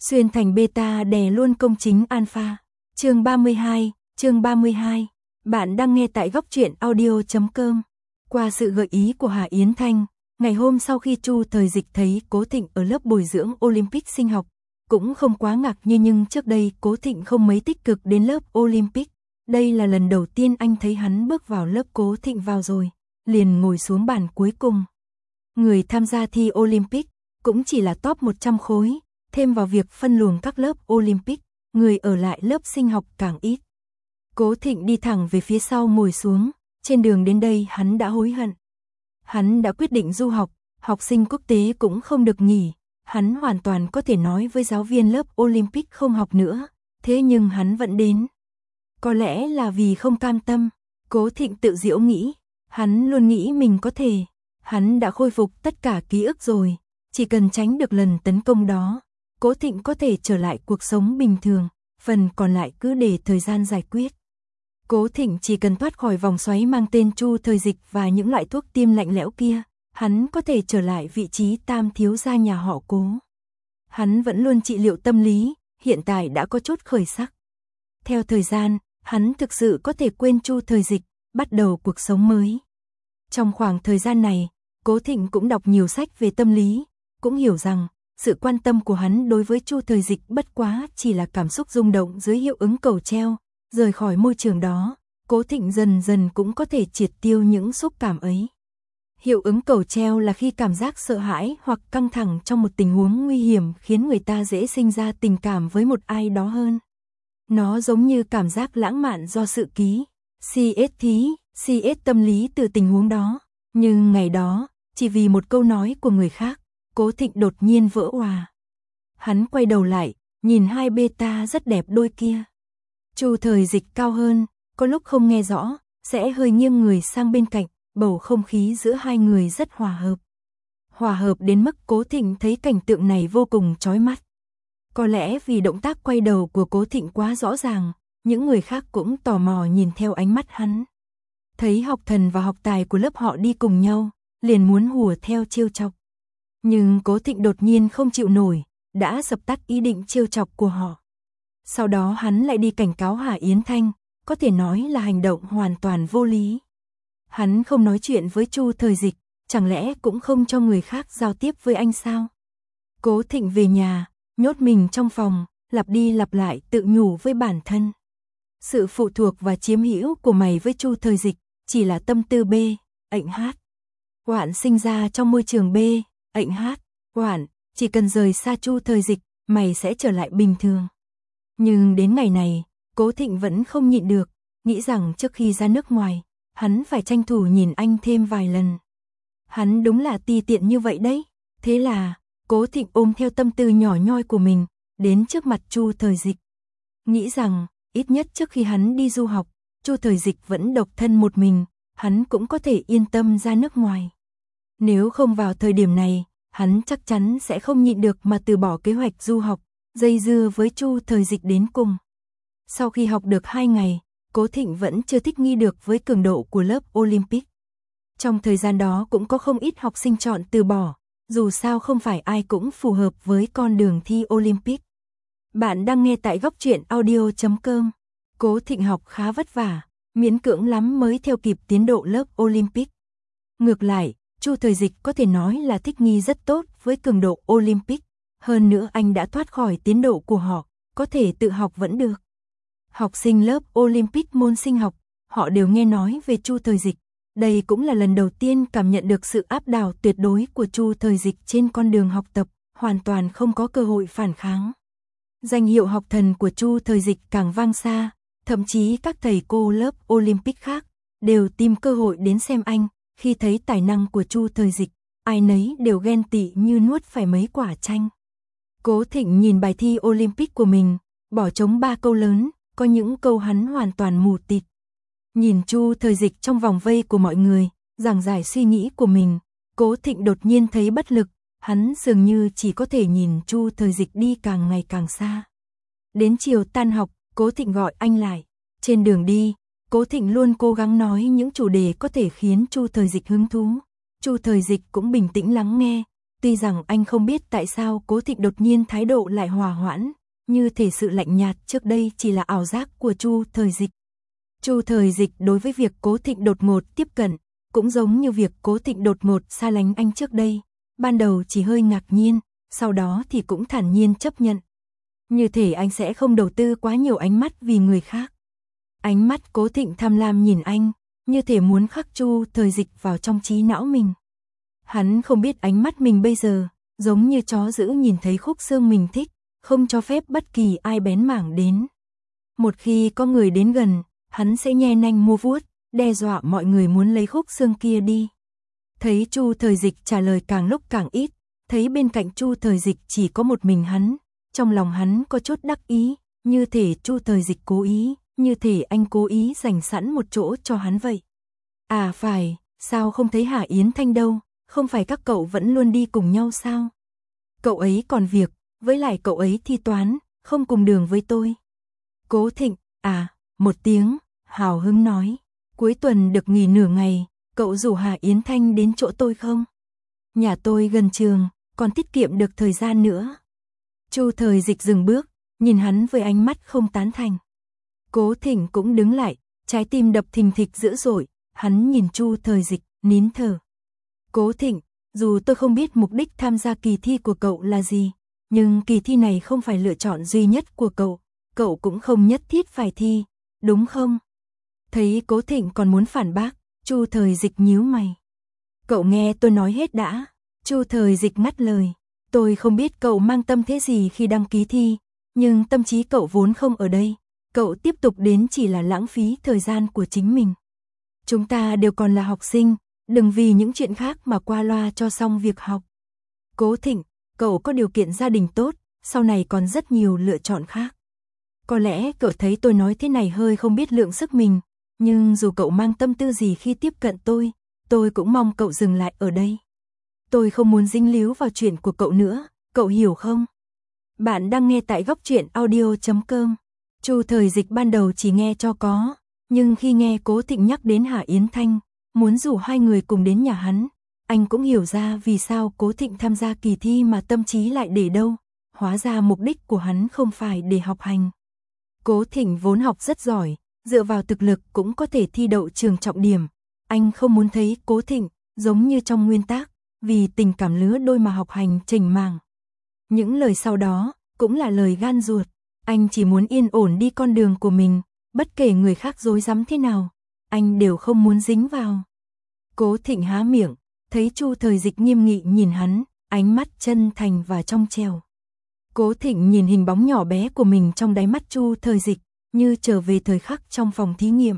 Xuyên thành beta đè luôn công chính alpha. Chương 32. Bạn đang nghe tại góc truyện audio.com. Qua sự gợi ý của Hà Yến Thanh, ngày hôm sau khi Chu Thời Dịch thấy Cố Thịnh ở lớp bồi dưỡng Olympic sinh học, cũng không quá ngạc nhiên, nhưng trước đây Cố Thịnh không mấy tích cực đến lớp Olympic. Đây là lần đầu tiên anh thấy hắn bước vào lớp. Cố Thịnh vào rồi, liền ngồi xuống bàn cuối cùng. Người tham gia thi Olympic cũng chỉ là top 100 khối, thêm vào việc phân luồng các lớp Olympic, người ở lại lớp sinh học càng ít. Cố Thịnh đi thẳng về phía sau ngồi xuống, trên đường đến đây hắn đã hối hận. Hắn đã quyết định du học, học sinh quốc tế cũng không được nghỉ, hắn hoàn toàn có thể nói với giáo viên lớp Olympic không học nữa, thế nhưng hắn vẫn đến. Có lẽ là vì không cam tâm, Cố Thịnh tự giễu nghĩ, hắn luôn nghĩ mình có thể, hắn đã khôi phục tất cả ký ức rồi, chỉ cần tránh được lần tấn công đó, Cố Thịnh có thể trở lại cuộc sống bình thường, phần còn lại cứ để thời gian giải quyết. Cố Thịnh chỉ cần thoát khỏi vòng xoáy mang tên Chu Thời Dịch và những loại thuốc tiêm lạnh lẽo kia, hắn có thể trở lại vị trí tam thiếu gia nhà họ Cố. Hắn vẫn luôn trị liệu tâm lý, hiện tại đã có chút khởi sắc. Theo thời gian, hắn thực sự có thể quên Chu Thời Dịch, bắt đầu cuộc sống mới. Trong khoảng thời gian này, Cố Thịnh cũng đọc nhiều sách về tâm lý, cũng hiểu rằng sự quan tâm của hắn đối với Chu Thời Dịch bất quá chỉ là cảm xúc rung động dưới hiệu ứng cầu treo. Rời khỏi môi trường đó, Cố Thịnh dần dần cũng có thể triệt tiêu những xúc cảm ấy. Hiệu ứng cầu treo là khi cảm giác sợ hãi hoặc căng thẳng trong một tình huống nguy hiểm khiến người ta dễ sinh ra tình cảm với một ai đó hơn. Nó giống như cảm giác lãng mạn do sự ký, CS tâm lý từ tình huống đó. Nhưng ngày đó, chỉ vì một câu nói của người khác, Cố Thịnh đột nhiên vỡ òa. Hắn quay đầu lại, nhìn hai beta rất đẹp đôi kia. Chu Thời Dịch cao hơn, có lúc không nghe rõ, sẽ hơi nghiêng người sang bên cạnh, bầu không khí giữa hai người rất hòa hợp. Hòa hợp đến mức Cố Thịnh thấy cảnh tượng này vô cùng chói mắt. Có lẽ vì động tác quay đầu của Cố Thịnh quá rõ ràng, những người khác cũng tò mò nhìn theo ánh mắt hắn. Thấy học thần và học tài của lớp họ đi cùng nhau, liền muốn hùa theo trêu chọc. Nhưng Cố Thịnh đột nhiên không chịu nổi, đã dập tắt ý định trêu chọc của họ. Sau đó hắn lại đi cảnh cáo Hà Yến Thanh, có thể nói là hành động hoàn toàn vô lý. Hắn không nói chuyện với Chu Thời Dịch, chẳng lẽ cũng không cho người khác giao tiếp với anh sao? Cố Thịnh về nhà, nhốt mình trong phòng, lặp đi lặp lại tự nhủ với bản thân. Sự phụ thuộc và chiếm hữu của mày với Chu Thời Dịch chỉ là tâm tư B, ệnh hát. Hoạn sinh ra trong môi trường B, ệnh hát. Hoạn, chỉ cần rời xa Chu Thời Dịch, mày sẽ trở lại bình thường. Nhưng đến ngày này, Cố Thịnh vẫn không nhịn được, nghĩ rằng trước khi ra nước ngoài, hắn phải tranh thủ nhìn anh thêm vài lần. Hắn đúng là ti tiện như vậy đấy. Thế là, Cố Thịnh ôm theo tâm tư nhỏ nhoi của mình, đến trước mặt Chu Thời Dịch. Nghĩ rằng, ít nhất trước khi hắn đi du học, Chu Thời Dịch vẫn độc thân một mình, hắn cũng có thể yên tâm ra nước ngoài. Nếu không vào thời điểm này, hắn chắc chắn sẽ không nhịn được mà từ bỏ kế hoạch du học, dây dưa với Chu Thời Dịch đến cùng. Sau khi học được 2 ngày, Cố Thịnh vẫn chưa thích nghi được với cường độ của lớp Olympic. Trong thời gian đó cũng có không ít học sinh chọn từ bỏ, dù sao không phải ai cũng phù hợp với con đường thi Olympic. Bạn đang nghe tại góc truyện audio.com. Cố Thịnh học khá vất vả, miễn cưỡng lắm mới theo kịp tiến độ lớp Olympic. Ngược lại, Chu Thời Dịch có thể nói là thích nghi rất tốt với cường độ Olympic. Hơn nữa anh đã thoát khỏi tiến độ của họ, có thể tự học vẫn được. Học sinh lớp Olympic môn sinh học, họ đều nghe nói về Chu Thời Dịch. Đây cũng là lần đầu tiên cảm nhận được sự áp đảo tuyệt đối của Chu Thời Dịch trên con đường học tập, hoàn toàn không có cơ hội phản kháng. Danh hiệu học thần của Chu Thời Dịch càng vang xa, thậm chí các thầy cô lớp Olympic khác đều tìm cơ hội đến xem anh. Khi thấy tài năng của Chu Thời Dịch, ai nấy đều ghen tị như nuốt phải mấy quả chanh. Cố Thịnh nhìn bài thi Olympic của mình, bỏ trống 3 câu lớn, có những câu hắn hoàn toàn mù tịt. Nhìn Chu Thời Dịch trong vòng vây của mọi người, giảng giải suy nghĩ của mình, Cố Thịnh đột nhiên thấy bất lực, hắn dường như chỉ có thể nhìn Chu Thời Dịch đi càng ngày càng xa. Đến chiều tan học, Cố Thịnh gọi anh lại. Trên đường đi, Cố Thịnh luôn cố gắng nói những chủ đề có thể khiến Chu Thời Dịch hứng thú. Chu Thời Dịch cũng bình tĩnh lắng nghe, Tuy rằng anh không biết tại sao Cố Thịnh đột nhiên thái độ lại hòa hoãn, như thể sự lạnh nhạt trước đây chỉ là ảo giác của Chu Thời Dịch. Chu Thời Dịch đối với việc Cố Thịnh đột ngột tiếp cận, cũng giống như việc Cố Thịnh đột ngột xa lánh anh trước đây, ban đầu chỉ hơi ngạc nhiên, sau đó thì cũng thản nhiên chấp nhận. Như thể anh sẽ không đầu tư quá nhiều ánh mắt vì người khác. Ánh mắt Cố Thịnh tham lam nhìn anh, như thể muốn khắc Chu Thời Dịch vào trong trí não mình. Hắn không biết ánh mắt mình bây giờ, giống như chó dữ nhìn thấy khúc xương mình thích, không cho phép bất kỳ ai bén mảng đến. Một khi có người đến gần, hắn sẽ nhe nanh mua vuốt, đe dọa mọi người muốn lấy khúc xương kia đi. Thấy Chu Thời Dịch trả lời càng lúc càng ít, thấy bên cạnh Chu Thời Dịch chỉ có một mình hắn, trong lòng hắn có chút đắc ý, như thể Chu Thời Dịch cố ý, như thể anh cố ý dành sẵn một chỗ cho hắn vậy. À phải, sao không thấy Hà Yến Thanh đâu, không phải các cậu vẫn luôn đi cùng nhau sao? Cậu ấy còn việc, với lại cậu ấy thi toán, không cùng đường với tôi. Cố Thịnh, một tiếng, hào hứng nói, cuối tuần được nghỉ nửa ngày, cậu rủ Hà Yến Thanh đến chỗ tôi không? Nhà tôi gần trường, còn tiết kiệm được thời gian nữa. Chu Thời Dịch dừng bước, nhìn hắn với ánh mắt không tán thành. Cố Thịnh cũng đứng lại, trái tim đập thình thịch dữ dội, hắn nhìn Chu Thời Dịch, nín thở. Cố Thịnh, dù tôi không biết mục đích tham gia kỳ thi của cậu là gì, nhưng kỳ thi này không phải lựa chọn duy nhất của cậu cũng không nhất thiết phải thi, đúng không? Thấy Cố Thịnh còn muốn phản bác, Chu Thời Dịch nhíu mày. Cậu nghe tôi nói hết đã. Chu Thời Dịch ngắt lời. Tôi không biết cậu mang tâm thế gì khi đăng ký thi, nhưng tâm trí cậu vốn không ở đây. Cậu tiếp tục đến chỉ là lãng phí thời gian của chính mình. Chúng ta đều còn là học sinh, đừng vì những chuyện khác mà qua loa cho xong việc học. Cố Thịnh, cậu có điều kiện gia đình tốt, sau này còn rất nhiều lựa chọn khác. Có lẽ cậu thấy tôi nói thế này hơi không biết lượng sức mình, nhưng dù cậu mang tâm tư gì khi tiếp cận tôi cũng mong cậu dừng lại ở đây. Tôi không muốn dính líu vào chuyện của cậu nữa, cậu hiểu không? Bạn đang nghe tại Góc Truyện Audio.com. Chu Thời Dịch ban đầu chỉ nghe cho có, nhưng khi nghe Cố Thịnh nhắc đến Hà Yến Thanh, muốn rủ hai người cùng đến nhà hắn, anh cũng hiểu ra vì sao Cố Thịnh tham gia kỳ thi mà tâm trí lại để đâu, hóa ra mục đích của hắn không phải để học hành. Cố Thịnh vốn học rất giỏi, dựa vào thực lực cũng có thể thi đậu trường trọng điểm, anh không muốn thấy Cố Thịnh giống như trong nguyên tắc, vì tình cảm lứa đôi mà học hành chểnh mảng. Những lời sau đó cũng là lời gan ruột, anh chỉ muốn yên ổn đi con đường của mình, bất kể người khác rối rắm thế nào, anh đều không muốn dính vào. Cố Thịnh há miệng, thấy Chu Thời Dịch nghiêm nghị nhìn hắn, ánh mắt chân thành và trong trẻo. Cố Thịnh nhìn hình bóng nhỏ bé của mình trong đáy mắt Chu Thời Dịch, như trở về thời khắc trong phòng thí nghiệm.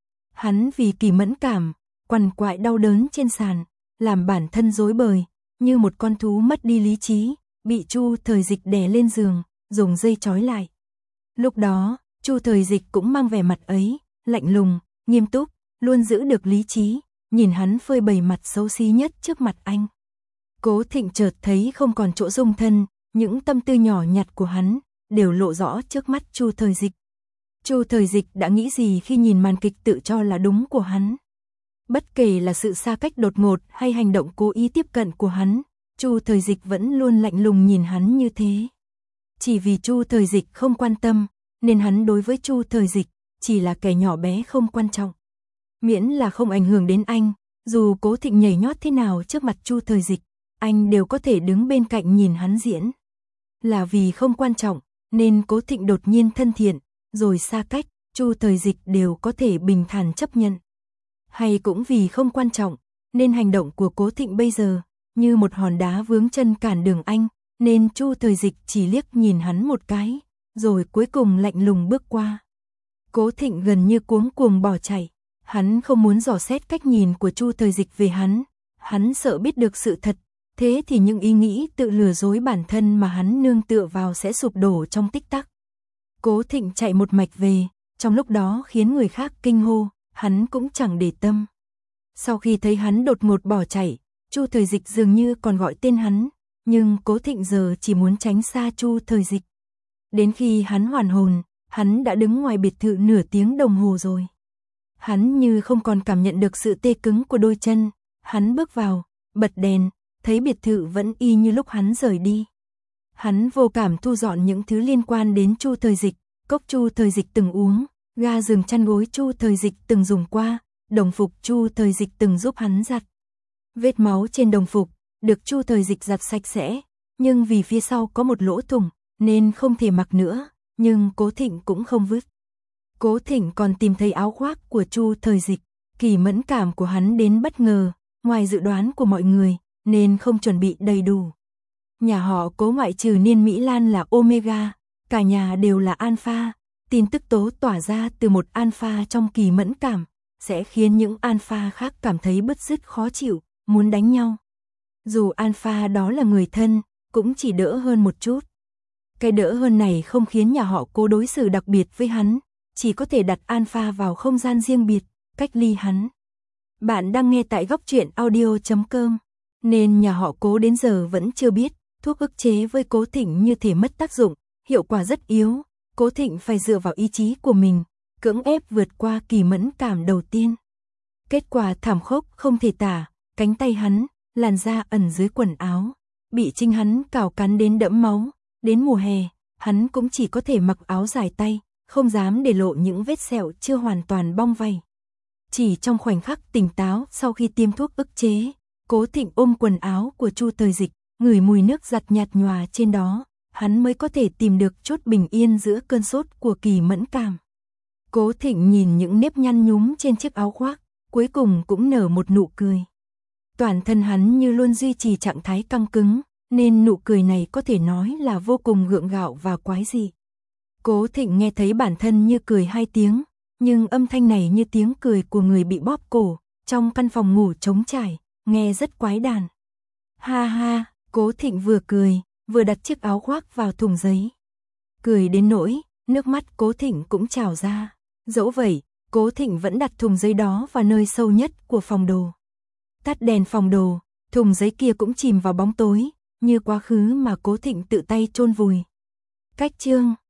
Hắn vì kỳ mẫn cảm, quằn quại đau đớn trên sàn, làm bản thân rối bời, như một con thú mất đi lý trí, bị Chu Thời Dịch đè lên giường, dùng dây trói lại. Lúc đó, Chu Thời Dịch cũng mang vẻ mặt ấy, lạnh lùng, nghiêm túc, luôn giữ được lý trí, nhìn hắn phơi bày mặt xấu xí nhất trước mặt anh. Cố Thịnh chợt thấy không còn chỗ dung thân, những tâm tư nhỏ nhặt của hắn đều lộ rõ trước mắt Chu Thời Dịch. Chu Thời Dịch đã nghĩ gì khi nhìn màn kịch tự cho là đúng của hắn? Bất kể là sự xa cách đột ngột hay hành động cố ý tiếp cận của hắn, Chu Thời Dịch vẫn luôn lạnh lùng nhìn hắn như thế. Chỉ vì Chu Thời Dịch không quan tâm, nên hắn đối với Chu Thời Dịch chỉ là kẻ nhỏ bé không quan trọng. Miễn là không ảnh hưởng đến anh, dù Cố Thịnh nhảy nhót thế nào trước mặt Chu Thời Dịch, anh đều có thể đứng bên cạnh nhìn hắn diễn. Là vì không quan trọng, nên Cố Thịnh đột nhiên thân thiện, rồi xa cách, Chu Thời Dịch đều có thể bình thản chấp nhận. Hay cũng vì không quan trọng, nên hành động của Cố Thịnh bây giờ, như một hòn đá vướng chân cản đường anh, nên Chu Thời Dịch chỉ liếc nhìn hắn một cái, rồi cuối cùng lạnh lùng bước qua. Cố Thịnh gần như cuống cuồng bỏ chạy, hắn không muốn dò xét cách nhìn của Chu Thời Dịch về hắn sợ biết được sự thật, thế thì những ý nghĩ tự lừa dối bản thân mà hắn nương tựa vào sẽ sụp đổ trong tích tắc. Cố Thịnh chạy một mạch về, trong lúc đó khiến người khác kinh hô, hắn cũng chẳng để tâm. Sau khi thấy hắn đột ngột bỏ chạy, Chu Thời Dịch dường như còn gọi tên hắn, nhưng Cố Thịnh giờ chỉ muốn tránh xa Chu Thời Dịch. Đến khi hắn hoàn hồn, hắn đã đứng ngoài biệt thự nửa tiếng đồng hồ rồi. Hắn như không còn cảm nhận được sự tê cứng của đôi chân, hắn bước vào, bật đèn, thấy biệt thự vẫn y như lúc hắn rời đi. Hắn vô cảm thu dọn những thứ liên quan đến Chu Thời Dịch, cốc Chu Thời Dịch từng uống, ga giường chăn gối Chu Thời Dịch từng dùng qua, đồng phục Chu Thời Dịch từng giúp hắn giặt. Vết máu trên đồng phục được Chu Thời Dịch giặt sạch sẽ, nhưng vì phía sau có một lỗ thủng nên không thể mặc nữa, nhưng Cố Thịnh cũng không vứt. Cố Thịnh còn tìm thấy áo khoác của Chu Thời Dịch, kỳ mẫn cảm của hắn đến bất ngờ, ngoài dự đoán của mọi người, nên không chuẩn bị đầy đủ. Nhà họ Cố ngoại trừ Niên Mỹ Lan là Omega, cả nhà đều là Alpha, tin tức tố tỏa ra từ một Alpha trong kỳ mẫn cảm, sẽ khiến những Alpha khác cảm thấy bứt rứt khó chịu, muốn đánh nhau. Dù Alpha đó là người thân, cũng chỉ đỡ hơn một chút. Cái đỡ hơn này không khiến nhà họ Cố đối xử đặc biệt với hắn, chỉ có thể đặt Alpha vào không gian riêng biệt, cách ly hắn. Bạn đang nghe tại góc truyện audio.com, nên nhà họ Cố đến giờ vẫn chưa biết, thuốc ức chế với Cố Thịnh như thể mất tác dụng, hiệu quả rất yếu, Cố Thịnh phải dựa vào ý chí của mình, cưỡng ép vượt qua kỳ mẫn cảm đầu tiên. Kết quả thảm khốc không thể tả, cánh tay hắn, làn da ẩn dưới quần áo, bị chính hắn cào cắn đến đẫm máu, đến mùa hè, hắn cũng chỉ có thể mặc áo dài tay, không dám để lộ những vết sẹo chưa hoàn toàn bong vảy. Chỉ trong khoảnh khắc tỉnh táo sau khi tiêm thuốc ức chế, Cố Thịnh ôm quần áo của Chu Thời Dịch, ngửi mùi nước giặt nhạt nhòa trên đó, hắn mới có thể tìm được chốt bình yên giữa cơn sốt của kỳ mẫn cảm. Cố Thịnh nhìn những nếp nhăn nhúm trên chiếc áo khoác, cuối cùng cũng nở một nụ cười. Toàn thân hắn như luôn duy trì trạng thái căng cứng, nên nụ cười này có thể nói là vô cùng gượng gạo và quái dị. Cố Thịnh nghe thấy bản thân như cười 2 tiếng, nhưng âm thanh này như tiếng cười của người bị bóp cổ, trong căn phòng ngủ trống trải, nghe rất quái đản. Ha ha, Cố Thịnh vừa cười, vừa đặt chiếc áo khoác vào thùng giấy. Cười đến nỗi, nước mắt Cố Thịnh cũng trào ra. Dẫu vậy, Cố Thịnh vẫn đặt thùng giấy đó vào nơi sâu nhất của phòng đồ. Tắt đèn phòng đồ, thùng giấy kia cũng chìm vào bóng tối, như quá khứ mà Cố Thịnh tự tay chôn vùi. Cách chương